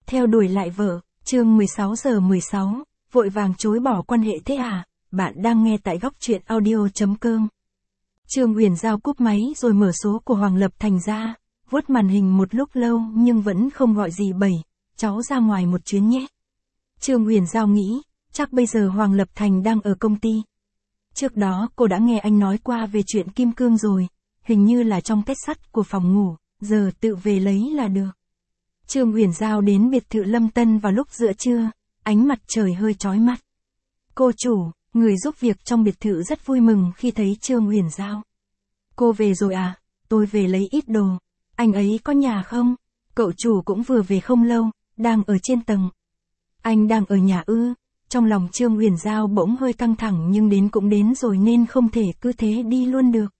Theo đuổi lại vợ, chương 16:16, vội vàng chối bỏ quan hệ thế à? Bạn đang nghe tại góc truyện audio.com. Trương Huyền Giao cúp máy rồi mở số của Hoàng Lập Thành ra, vuốt màn hình một lúc lâu nhưng vẫn không gọi gì. Cháu ra ngoài một chuyến nhé. Trương Huyền Giao nghĩ, chắc bây giờ Hoàng Lập Thành đang ở công ty. Trước đó cô đã nghe anh nói qua về chuyện kim cương rồi, hình như là trong két sắt của phòng ngủ, giờ tự về lấy là được. Trương Huyền Giao đến biệt thự Lâm Tân vào lúc giữa trưa, ánh mặt trời hơi chói mắt. Cô chủ, người giúp việc trong biệt thự rất vui mừng khi thấy Trương Huyền Giao. Cô về rồi à? Tôi về lấy ít đồ. Anh ấy có nhà không? Cậu chủ cũng vừa về không lâu, đang ở trên tầng. Anh đang ở nhà ư? Trong lòng Trương Huyền Giao bỗng hơi căng thẳng nhưng đến cũng đến rồi nên không thể cứ thế đi luôn được.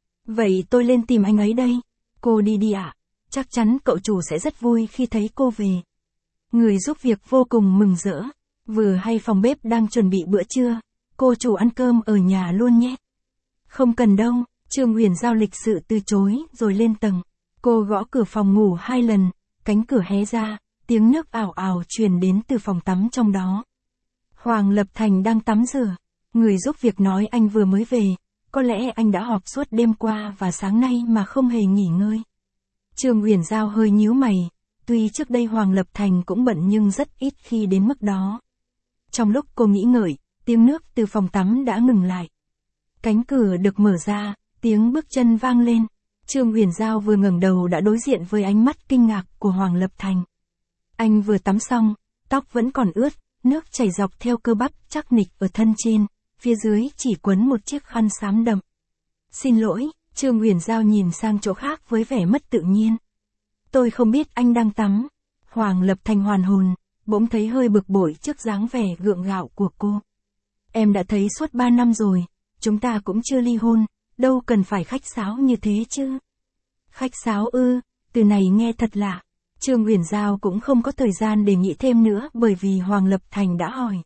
Vậy tôi lên tìm anh ấy đây. Cô đi ạ. Chắc chắn cậu chủ sẽ rất vui khi thấy cô về. Người giúp việc vô cùng mừng rỡ. Vừa hay phòng bếp đang chuẩn bị bữa trưa. Cô chủ ăn cơm ở nhà luôn nhé. Không cần đâu. Trương Huyền Giao lịch sự từ chối rồi lên tầng. Cô gõ cửa phòng ngủ 2 lần. Cánh cửa hé ra. Tiếng nước ào ào truyền đến từ phòng tắm trong đó. Hoàng Lập Thành đang tắm rửa. Người giúp việc nói anh vừa mới về. Có lẽ anh đã họp suốt đêm qua và sáng nay mà không hề nghỉ ngơi. Trương Huyền Giao hơi nhíu mày. Tuy trước đây Hoàng Lập Thành cũng bận nhưng rất ít khi đến mức đó. Trong lúc cô nghĩ ngợi, tiếng nước từ phòng tắm đã ngừng lại. Cánh cửa được mở ra, tiếng bước chân vang lên. Trương Huyền Giao vừa ngẩng đầu đã đối diện với ánh mắt kinh ngạc của Hoàng Lập Thành. Anh vừa tắm xong, tóc vẫn còn ướt, nước chảy dọc theo cơ bắp chắc nịch ở thân trên, phía dưới chỉ quấn một chiếc khăn xám đậm. Xin lỗi, Trương Huyền Giao nhìn sang chỗ khác với vẻ mất tự nhiên. Tôi không biết anh đang tắm. Hoàng Lập Thành hoàn hồn, bỗng thấy hơi bực bội trước dáng vẻ gượng gạo của cô. Em đã thấy suốt 3 năm rồi, chúng ta cũng chưa ly hôn, đâu cần phải khách sáo như thế chứ. Khách sáo ư, từ này nghe thật lạ. Trương Huyền Giao cũng không có thời gian để nghĩ thêm nữa bởi vì Hoàng Lập Thành đã hỏi.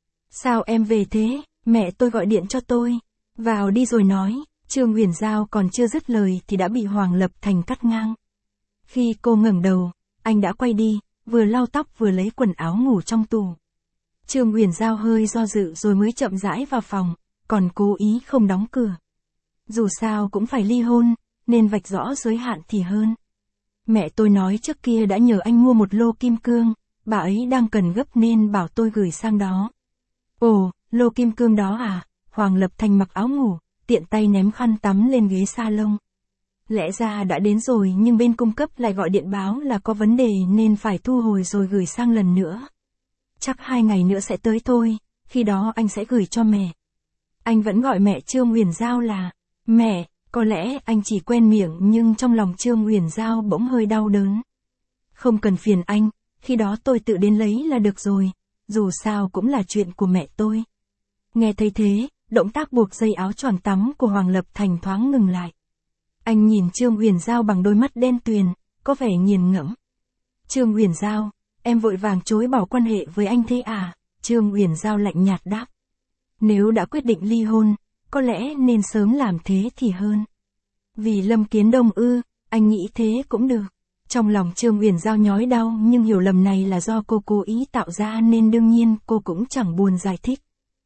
Sao em về thế, mẹ tôi gọi điện cho tôi. Vào đi rồi nói. Trương Huyền Giao còn chưa dứt lời thì đã bị Hoàng Lập Thành cắt ngang. Khi cô ngẩng đầu, anh đã quay đi, vừa lau tóc vừa lấy quần áo ngủ trong tủ. Trương Huyền Giao hơi do dự rồi mới chậm rãi vào phòng, còn cố ý không đóng cửa. Dù sao cũng phải ly hôn, nên vạch rõ giới hạn thì hơn. Mẹ tôi nói trước kia đã nhờ anh mua một lô kim cương, bà ấy đang cần gấp nên bảo tôi gửi sang đó. Ồ, lô kim cương đó à? Hoàng Lập Thành mặc áo ngủ, tiện tay ném khăn tắm lên ghế salon. Lẽ ra đã đến rồi nhưng bên cung cấp lại gọi điện báo là có vấn đề nên phải thu hồi rồi gửi sang lần nữa. Chắc 2 ngày nữa sẽ tới thôi, khi đó anh sẽ gửi cho mẹ. Anh vẫn gọi mẹ Trương Huyền Giao là mẹ, có lẽ anh chỉ quen miệng nhưng trong lòng Trương Huyền Giao bỗng hơi đau đớn. Không cần phiền anh, khi đó tôi tự đến lấy là được rồi, dù sao cũng là chuyện của mẹ tôi. Nghe thấy thế, động tác buộc dây áo choàng tắm của Hoàng Lập Thành thoáng ngừng lại. Anh nhìn Trương Huyền Giao bằng đôi mắt đen tuyền, có vẻ nghiền ngẫm. Trương Huyền Giao, em vội vàng chối bỏ quan hệ với anh thế à? Trương Huyền Giao lạnh nhạt đáp. Nếu đã quyết định ly hôn, có lẽ nên sớm làm thế thì hơn. Vì Lâm Kiến Đông ư, anh nghĩ thế cũng được. Trong lòng Trương Huyền Giao nhói đau nhưng hiểu lầm này là do cô cố ý tạo ra nên đương nhiên cô cũng chẳng buồn giải thích.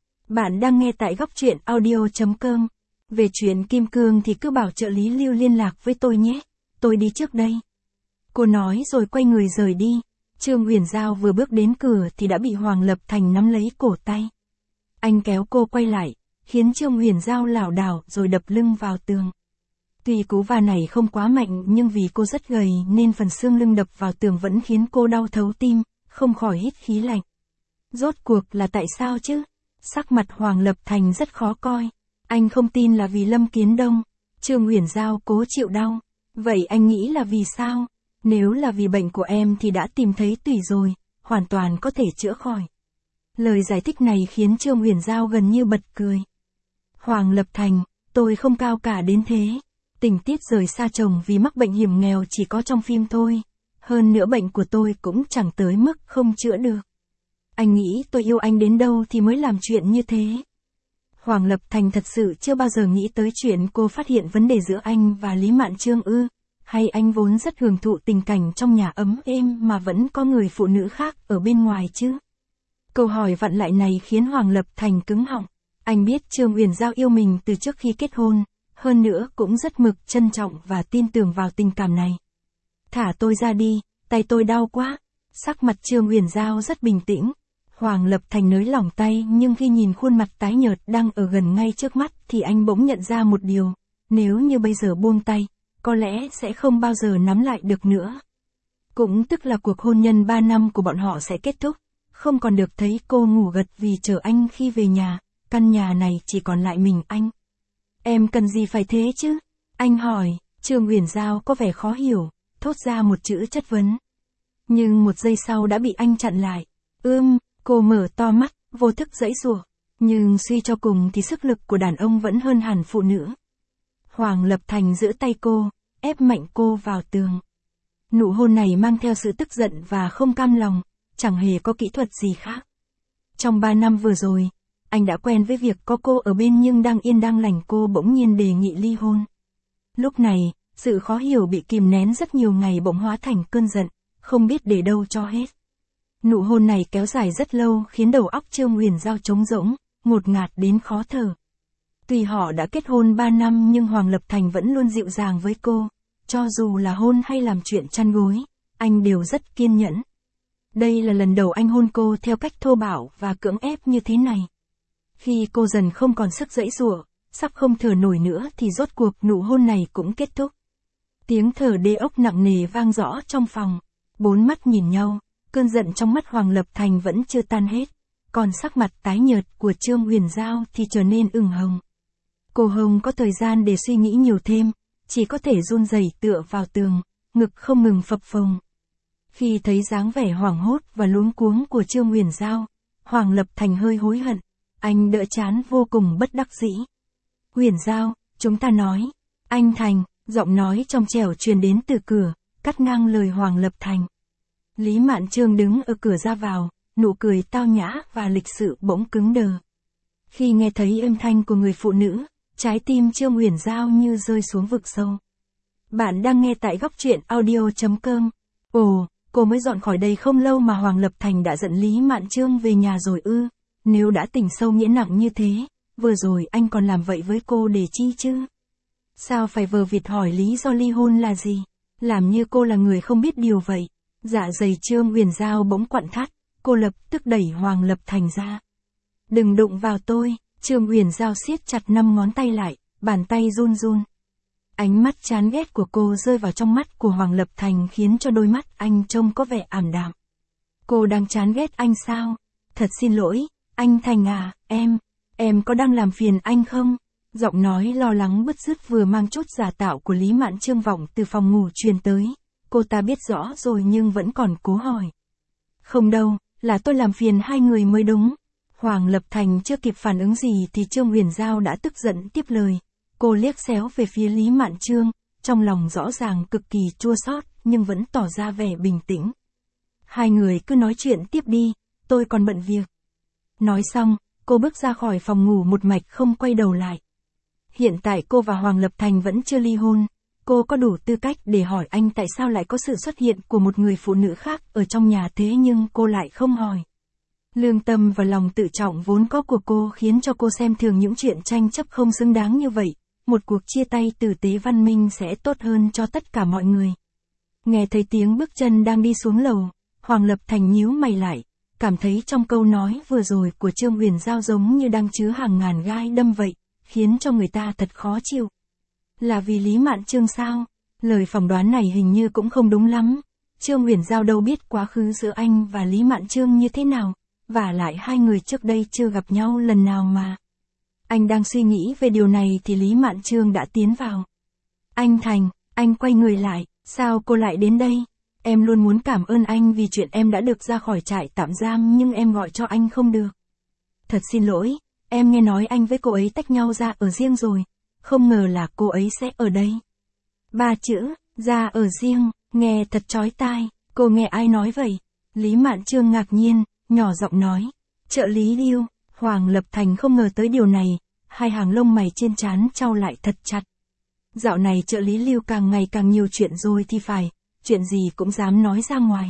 Bạn đang nghe tại góc truyện audio.com. Về chuyện kim cương thì cứ bảo trợ lý Lưu liên lạc với tôi nhé. Tôi đi trước đây. Cô nói rồi quay người rời đi. Trương Huyền Giao vừa bước đến cửa thì đã bị Hoàng Lập Thành nắm lấy cổ tay. Anh kéo cô quay lại, khiến Trương Huyền Giao lảo đảo rồi đập lưng vào tường. Tuy cú va này không quá mạnh nhưng vì cô rất gầy nên phần xương lưng đập vào tường vẫn khiến cô đau thấu tim, không khỏi hít khí lạnh. Rốt cuộc là tại sao chứ? Sắc mặt Hoàng Lập Thành rất khó coi. Anh không tin là vì Lâm Kiến Đông. Trương Huyền Giao cố chịu đau. Vậy anh nghĩ là vì sao? Nếu là vì bệnh của em thì đã tìm thấy tủy rồi, hoàn toàn có thể chữa khỏi. Lời giải thích này khiến Trương Huyền Giao gần như bật cười. Hoàng Lập Thành, tôi không cao cả đến thế. Tình tiết rời xa chồng vì mắc bệnh hiểm nghèo chỉ có trong phim thôi. Hơn nữa bệnh của tôi cũng chẳng tới mức không chữa được. Anh nghĩ tôi yêu anh đến đâu thì mới làm chuyện như thế. Hoàng Lập Thành thật sự chưa bao giờ nghĩ tới chuyện cô phát hiện vấn đề giữa anh và Lý Mạn Chương ư. Hay anh vốn rất hưởng thụ tình cảnh trong nhà ấm êm mà vẫn có người phụ nữ khác ở bên ngoài chứ? Câu hỏi vặn lại này khiến Hoàng Lập Thành cứng họng. Anh biết Trương Uyển Giao yêu mình từ trước khi kết hôn, hơn nữa cũng rất mực trân trọng và tin tưởng vào tình cảm này. Thả tôi ra đi, tay tôi đau quá. Sắc mặt Trương Uyển Giao rất bình tĩnh. Hoàng Lập Thành nới lỏng tay, nhưng khi nhìn khuôn mặt tái nhợt đang ở gần ngay trước mắt thì anh bỗng nhận ra một điều. Nếu như bây giờ buông tay, có lẽ sẽ không bao giờ nắm lại được nữa. Cũng tức là cuộc hôn nhân 3 năm của bọn họ sẽ kết thúc. Không còn được thấy cô ngủ gật vì chờ anh khi về nhà. Căn nhà này chỉ còn lại mình anh. Em cần gì phải thế chứ? Anh hỏi. Trương Uyển Giao có vẻ khó hiểu, thốt ra một chữ chất vấn. Nhưng một giây sau đã bị anh chặn lại. Cô mở to mắt, vô thức giãy giụa. Nhưng suy cho cùng thì sức lực của đàn ông vẫn hơn hẳn phụ nữ. Hoàng Lập Thành giữ tay cô, ép mạnh cô vào tường. Nụ hôn này mang theo sự tức giận và không cam lòng, chẳng hề có kỹ thuật gì khác. Trong 3 năm vừa rồi, anh đã quen với việc có cô ở bên, nhưng đang yên đang lành cô bỗng nhiên đề nghị ly hôn. Lúc này, sự khó hiểu bị kìm nén rất nhiều ngày bỗng hóa thành cơn giận, không biết để đâu cho hết. Nụ hôn này kéo dài rất lâu khiến đầu óc Trương Uyển Giao trống rỗng, ngột ngạt đến khó thở. Tuy họ đã kết hôn 3 năm nhưng Hoàng Lập Thành vẫn luôn dịu dàng với cô, cho dù là hôn hay làm chuyện chăn gối, anh đều rất kiên nhẫn. Đây là lần đầu anh hôn cô theo cách thô bạo và cưỡng ép như thế này. Khi cô dần không còn sức giãy giụa, sắp không thở nổi nữa thì rốt cuộc nụ hôn này cũng kết thúc. Tiếng thở đê ốc nặng nề vang rõ trong phòng, 4 mắt nhìn nhau, cơn giận trong mắt Hoàng Lập Thành vẫn chưa tan hết, còn sắc mặt tái nhợt của Trương Uyển Giao thì trở nên ửng hồng. Cô không có thời gian để suy nghĩ nhiều thêm, chỉ có thể run rẩy tựa vào tường, ngực không ngừng phập phồng. Khi thấy dáng vẻ hoảng hốt và luống cuống của Trương Uyển Giao, Hoàng Lập Thành hơi hối hận, anh đỡ trán vô cùng bất đắc dĩ. Uyển Giao, chúng ta nói. Anh Thành, giọng nói trong trẻo truyền đến từ cửa, cắt ngang lời Hoàng Lập Thành. Lý Mạn Trương đứng ở cửa ra vào, nụ cười tao nhã và lịch sự bỗng cứng đờ. Khi nghe thấy âm thanh của người phụ nữ, trái tim Trương Uyển Giao như rơi xuống vực sâu. Bạn đang nghe tại góc truyện audio.com. Ồ, cô mới dọn khỏi đây không lâu mà Hoàng Lập Thành đã dẫn Lý Mạn Trương về nhà rồi ư? Nếu đã tình sâu nghĩa nặng như thế, vừa rồi anh còn làm vậy với cô để chi chứ? Sao phải vờ vịt hỏi lý do ly hôn là gì? Làm như cô là người không biết điều vậy. Dạ dày Trương Uyển Giao bỗng quặn thắt, cô lập tức đẩy Hoàng Lập Thành ra. Đừng đụng vào tôi. Trương Uyển Giao siết chặt 5 ngón tay lại, bàn tay run run. Ánh mắt chán ghét của cô rơi vào trong mắt của Hoàng Lập Thành khiến cho đôi mắt anh trông có vẻ ảm đạm. Cô đang chán ghét anh sao? Thật xin lỗi, anh Thành à, em có đang làm phiền anh không? Giọng nói lo lắng bứt rứt vừa mang chút giả tạo của Lý Mạn Trương vọng từ phòng ngủ truyền tới. Cô ta biết rõ rồi nhưng vẫn còn cố hỏi. Không đâu, là tôi làm phiền hai người mới đúng. Hoàng Lập Thành chưa kịp phản ứng gì thì Trương Uyển Giao đã tức giận tiếp lời. Cô liếc xéo về phía Lý Mạn Trương, trong lòng rõ ràng cực kỳ chua xót nhưng vẫn tỏ ra vẻ bình tĩnh. Hai người cứ nói chuyện tiếp đi, tôi còn bận việc. Nói xong, cô bước ra khỏi phòng ngủ một mạch không quay đầu lại. Hiện tại cô và Hoàng Lập Thành vẫn chưa ly hôn. Cô có đủ tư cách để hỏi anh tại sao lại có sự xuất hiện của một người phụ nữ khác ở trong nhà, thế nhưng cô lại không hỏi. Lương tâm và lòng tự trọng vốn có của cô khiến cho cô xem thường những chuyện tranh chấp không xứng đáng như vậy. Một cuộc chia tay tử tế văn minh sẽ tốt hơn cho tất cả mọi người. Nghe thấy tiếng bước chân đang đi xuống lầu, Hoàng Lập Thành nhíu mày lại, cảm thấy trong câu nói vừa rồi của Trương Uyển Giao giống như đang chứa hàng ngàn gai đâm vậy, khiến cho người ta thật khó chịu. Là vì Lý Mạn Trương sao? Lời phỏng đoán này hình như cũng không đúng lắm. Trương Uyển Giao đâu biết quá khứ giữa anh và Lý Mạn Trương như thế nào, và lại hai người trước đây chưa gặp nhau lần nào mà. Anh đang suy nghĩ về điều này thì Lý Mạn Trương đã tiến vào. Anh Thành, anh quay người lại, sao cô lại đến đây? Em luôn muốn cảm ơn anh vì chuyện em đã được ra khỏi trại tạm giam nhưng em gọi cho anh không được. Thật xin lỗi, em nghe nói anh với cô ấy tách nhau ra ở riêng rồi, không ngờ là cô ấy sẽ ở đây. 3 chữ, ra ở riêng, nghe thật chói tai, cô nghe ai nói vậy? Lý Mạn Trương ngạc nhiên, nhỏ giọng nói, trợ lý Lưu. Hoàng Lập Thành không ngờ tới điều này, hai hàng lông mày trên trán chau lại thật chặt. Dạo này trợ lý Lưu càng ngày càng nhiều chuyện rồi thì phải, chuyện gì cũng dám nói ra ngoài.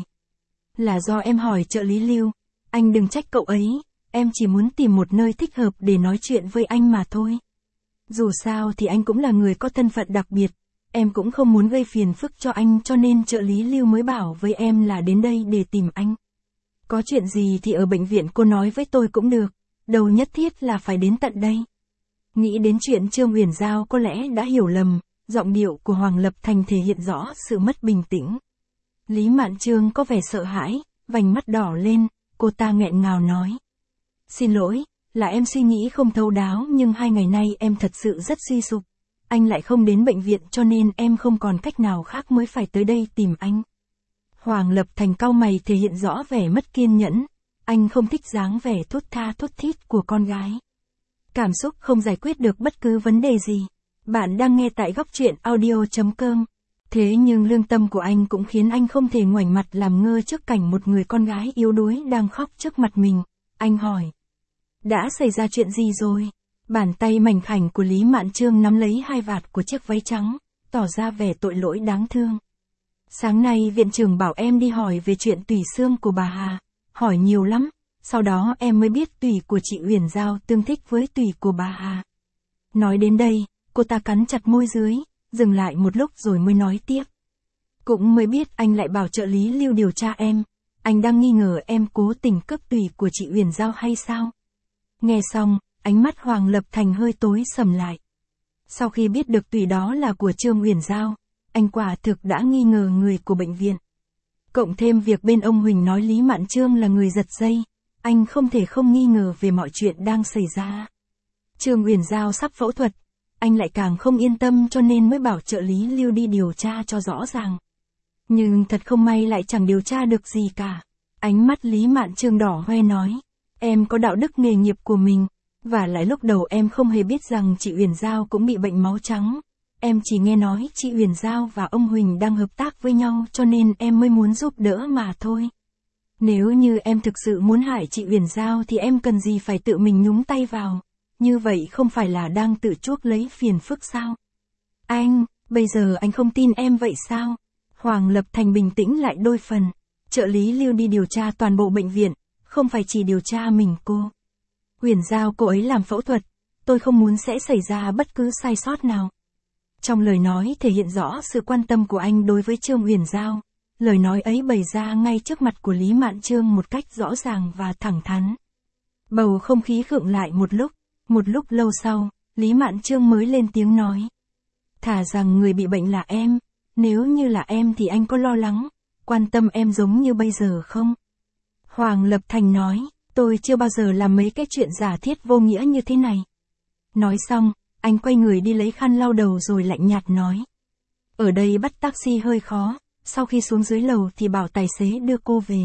Là do em hỏi trợ lý Lưu, anh đừng trách cậu ấy, em chỉ muốn tìm một nơi thích hợp để nói chuyện với anh mà thôi. Dù sao thì anh cũng là người có thân phận đặc biệt, em cũng không muốn gây phiền phức cho anh cho nên trợ lý Lưu mới bảo với em là đến đây để tìm anh. Có chuyện gì thì ở bệnh viện cô nói với tôi cũng được, đâu nhất thiết là phải đến tận đây. Nghĩ đến chuyện Trương Uyển Giao có lẽ đã hiểu lầm, giọng điệu của Hoàng Lập Thành thể hiện rõ sự mất bình tĩnh. Lý Mạn Trương có vẻ sợ hãi, vành mắt đỏ lên, cô ta nghẹn ngào nói. Xin lỗi, là em suy nghĩ không thấu đáo nhưng 2 ngày nay em thật sự rất suy sụp. Anh lại không đến bệnh viện cho nên em không còn cách nào khác mới phải tới đây tìm anh. Hoàng Lập Thành cau mày thể hiện rõ vẻ mất kiên nhẫn, anh không thích dáng vẻ thốt tha thốt thít của con gái. Cảm xúc không giải quyết được bất cứ vấn đề gì. Bạn đang nghe tại góc truyện audio.com. Thế nhưng lương tâm của anh cũng khiến anh không thể ngoảnh mặt làm ngơ trước cảnh một người con gái yếu đuối đang khóc trước mặt mình. Anh hỏi. Đã xảy ra chuyện gì rồi? Bàn tay mảnh khảnh của Lý Mạn Trương nắm lấy hai vạt của chiếc váy trắng, tỏ ra vẻ tội lỗi đáng thương. Sáng nay viện trưởng bảo em đi hỏi về chuyện tủy xương của bà Hà. Hỏi nhiều lắm, sau đó em mới biết tủy của chị Uyển Giao tương thích với tủy của bà Hà. Nói đến đây, cô ta cắn chặt môi dưới, dừng lại một lúc rồi mới nói tiếp. Cũng mới biết anh lại bảo trợ lý Lưu điều tra em. Anh đang nghi ngờ em cố tình cướp tủy của chị Uyển Giao hay sao? Nghe xong, ánh mắt Hoàng Lập Thành hơi tối sầm lại. Sau khi biết được tủy đó là của Trương Uyển Giao, anh quả thực đã nghi ngờ người của bệnh viện. Cộng thêm việc bên ông Huỳnh nói Lý Mạn Trương là người giật dây, anh không thể không nghi ngờ về mọi chuyện đang xảy ra. Trương Uyển Giao sắp phẫu thuật, anh lại càng không yên tâm cho nên mới bảo trợ lý Lưu đi điều tra cho rõ ràng. Nhưng thật không may lại chẳng điều tra được gì cả. Ánh mắt Lý Mạn Trương đỏ hoe nói, em có đạo đức nghề nghiệp của mình, và lại lúc đầu em không hề biết rằng chị Uyển Giao cũng bị bệnh máu trắng. Em chỉ nghe nói chị Uyển Giao và ông Huỳnh đang hợp tác với nhau cho nên em mới muốn giúp đỡ mà thôi. Nếu như em thực sự muốn hại chị Uyển Giao thì em cần gì phải tự mình nhúng tay vào. Như vậy không phải là đang tự chuốc lấy phiền phức sao? Anh, bây giờ anh không tin em vậy sao? Hoàng Lập Thành bình tĩnh lại đôi phần. Trợ lý Lưu đi điều tra toàn bộ bệnh viện, không phải chỉ điều tra mình cô. Uyển Giao cô ấy làm phẫu thuật, tôi không muốn sẽ xảy ra bất cứ sai sót nào. Trong lời nói thể hiện rõ sự quan tâm của anh đối với Trương Uyển Giao. Lời nói ấy bày ra ngay trước mặt của Lý Mạn Trương một cách rõ ràng và thẳng thắn. Bầu không khí khựng lại một lúc lâu sau, Lý Mạn Trương mới lên tiếng nói. Thà rằng người bị bệnh là em, nếu như là em thì anh có lo lắng, quan tâm em giống như bây giờ không? Hoàng Lập Thành nói, tôi chưa bao giờ làm mấy cái chuyện giả thiết vô nghĩa như thế này. Nói xong, anh quay người đi lấy khăn lau đầu rồi lạnh nhạt nói. Ở đây bắt taxi hơi khó, sau khi xuống dưới lầu thì bảo tài xế đưa cô về.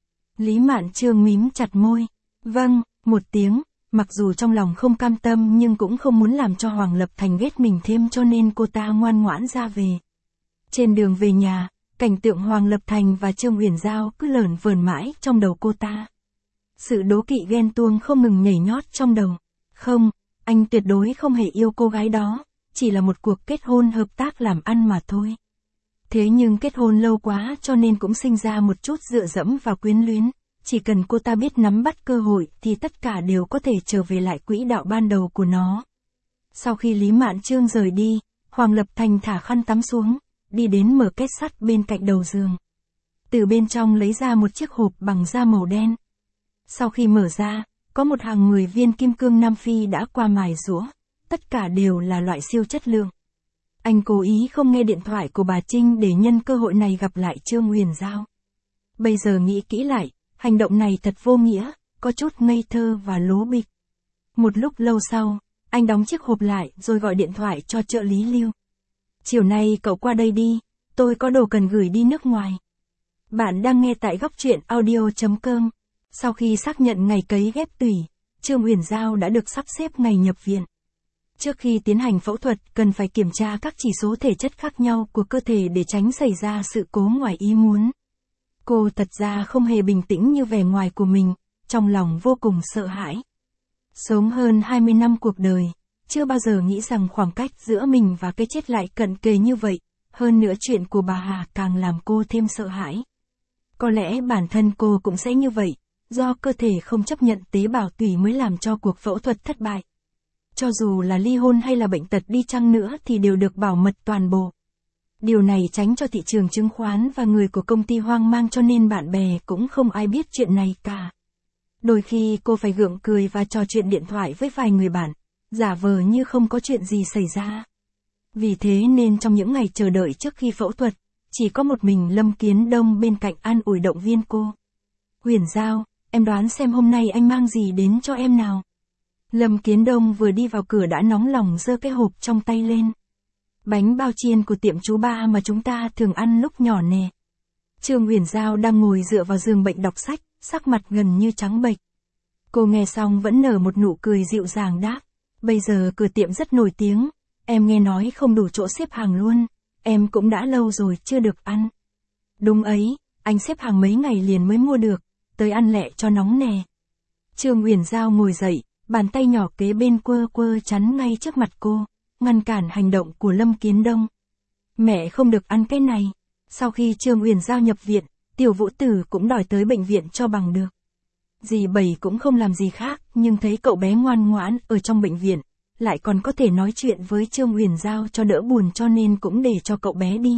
Lý Mạn Trương mím chặt môi. Vâng, một tiếng, mặc dù trong lòng không cam tâm nhưng cũng không muốn làm cho Hoàng Lập Thành ghét mình thêm cho nên cô ta ngoan ngoãn ra về. Trên đường về nhà, cảnh tượng Hoàng Lập Thành và Trương Uyển Giao cứ lởn vởn mãi trong đầu cô ta. Sự đố kỵ ghen tuông không ngừng nhảy nhót trong đầu. Không, anh tuyệt đối không hề yêu cô gái đó, chỉ là một cuộc kết hôn hợp tác làm ăn mà thôi. Thế nhưng kết hôn lâu quá cho nên cũng sinh ra một chút dựa dẫm và quyến luyến, chỉ cần cô ta biết nắm bắt cơ hội thì tất cả đều có thể trở về lại quỹ đạo ban đầu của nó. Sau khi Lý Mạn Trương rời đi, Hoàng Lập Thành thả khăn tắm xuống, đi đến mở két sắt bên cạnh đầu giường. Từ bên trong lấy ra một chiếc hộp bằng da màu đen. Sau khi mở ra, có một hàng 10 viên kim cương Nam Phi đã qua mài giũa, tất cả đều là loại siêu chất lượng. Anh cố ý không nghe điện thoại của bà Trinh để nhân cơ hội này gặp lại Trương Uyển Giao. Bây giờ nghĩ kỹ lại, hành động này thật vô nghĩa, có chút ngây thơ và lố bịch. Một lúc lâu sau, anh đóng chiếc hộp lại rồi gọi điện thoại cho trợ lý Lưu. Chiều nay cậu qua đây đi, tôi có đồ cần gửi đi nước ngoài. Bạn đang nghe tại góc truyện audio.com. Sau khi xác nhận ngày cấy ghép tủy, Trương Uyển Giao đã được sắp xếp ngày nhập viện. Trước khi tiến hành phẫu thuật cần phải kiểm tra các chỉ số thể chất khác nhau của cơ thể để tránh xảy ra sự cố ngoài ý muốn. Cô thật ra không hề bình tĩnh như vẻ ngoài của mình, trong lòng vô cùng sợ hãi. Sống hơn 20 năm cuộc đời, chưa bao giờ nghĩ rằng khoảng cách giữa mình và cái chết lại cận kề như vậy, hơn nữa chuyện của bà Hà càng làm cô thêm sợ hãi. Có lẽ bản thân cô cũng sẽ như vậy, do cơ thể không chấp nhận tế bào tủy mới làm cho cuộc phẫu thuật thất bại. Cho dù là ly hôn hay là bệnh tật đi chăng nữa thì đều được bảo mật toàn bộ. Điều này tránh cho thị trường chứng khoán và người của công ty hoang mang, cho nên bạn bè cũng không ai biết chuyện này cả. Đôi khi cô phải gượng cười và trò chuyện điện thoại với vài người bạn, giả vờ như không có chuyện gì xảy ra. Vì thế nên trong những ngày chờ đợi trước khi phẫu thuật, chỉ có một mình Lâm Kiến Đông bên cạnh an ủi động viên cô. Huyền Giao, em đoán xem hôm nay anh mang gì đến cho em nào. Lâm Kiến Đông vừa đi vào cửa đã nóng lòng giơ cái hộp trong tay lên. Bánh bao chiên của tiệm chú Ba mà chúng ta thường ăn lúc nhỏ nè. Trương Huyền Giao đang ngồi dựa vào giường bệnh đọc sách, sắc mặt gần như trắng bệch. Cô nghe xong vẫn nở một nụ cười dịu dàng đáp. Bây giờ cửa tiệm rất nổi tiếng, em nghe nói không đủ chỗ xếp hàng luôn, em cũng đã lâu rồi chưa được ăn. Đúng ấy, anh xếp hàng mấy ngày liền mới mua được, tới ăn lẹ cho nóng nè. Trương Huyền Giao ngồi dậy, bàn tay nhỏ kế bên quơ quơ chắn ngay trước mặt cô, ngăn cản hành động của Lâm Kiến Đông. Mẹ không được ăn cái này. Sau khi Trương Huyền Giao nhập viện, Tiểu Vũ Tử cũng đòi tới bệnh viện cho bằng được. Dì Bảy cũng không làm gì khác, nhưng thấy cậu bé ngoan ngoãn ở trong bệnh viện, lại còn có thể nói chuyện với Trương Huyền Giao cho đỡ buồn, cho nên cũng để cho cậu bé đi.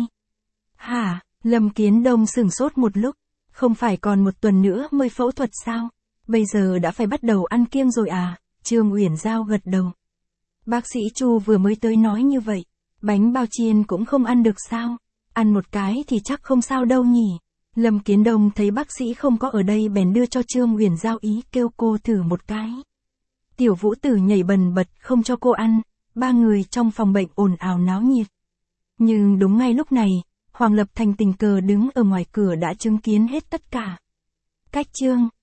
Hả? Lâm Kiến Đông sửng sốt một lúc, không phải còn một tuần nữa mới phẫu thuật sao? Bây giờ đã phải bắt đầu ăn kiêng rồi à? Trương Huyền Giao gật đầu. Bác sĩ Chu vừa mới tới nói như vậy, bánh bao chiên cũng không ăn được sao? Ăn một cái thì chắc không sao đâu nhỉ? Lâm Kiến Đông thấy bác sĩ không có ở đây bèn đưa cho Trương Huyền Giao ý kêu cô thử một cái. Tiểu Vũ Tử nhảy bần bật không cho cô ăn, ba người trong phòng bệnh ồn ào náo nhiệt. Nhưng đúng ngay lúc này, Hoàng Lập Thành tình cờ đứng ở ngoài cửa đã chứng kiến hết tất cả. Cách chương